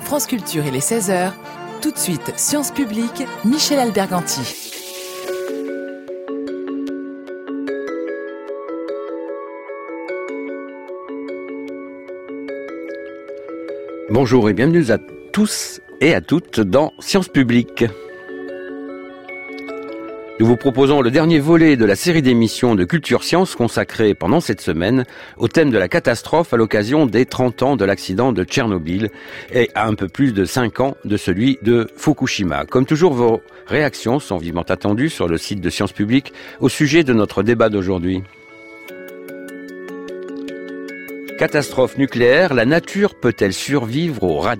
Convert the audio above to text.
France Culture, il est 16h. Tout de suite, Sciences Publiques, Michel Alberganti. Bonjour et bienvenue à tous et à toutes dans Sciences Publiques. Nous vous proposons le dernier volet de la série d'émissions de Culture Sciences consacrée pendant cette semaine au thème de la catastrophe à l'occasion des 30 ans de l'accident de Tchernobyl et à un peu plus de 5 ans de celui de Fukushima. Comme toujours, vos réactions sont vivement attendues sur le site de Sciences Publiques au sujet de notre débat d'aujourd'hui. Catastrophe nucléaire, la nature peut-elle survivre aux radiations ?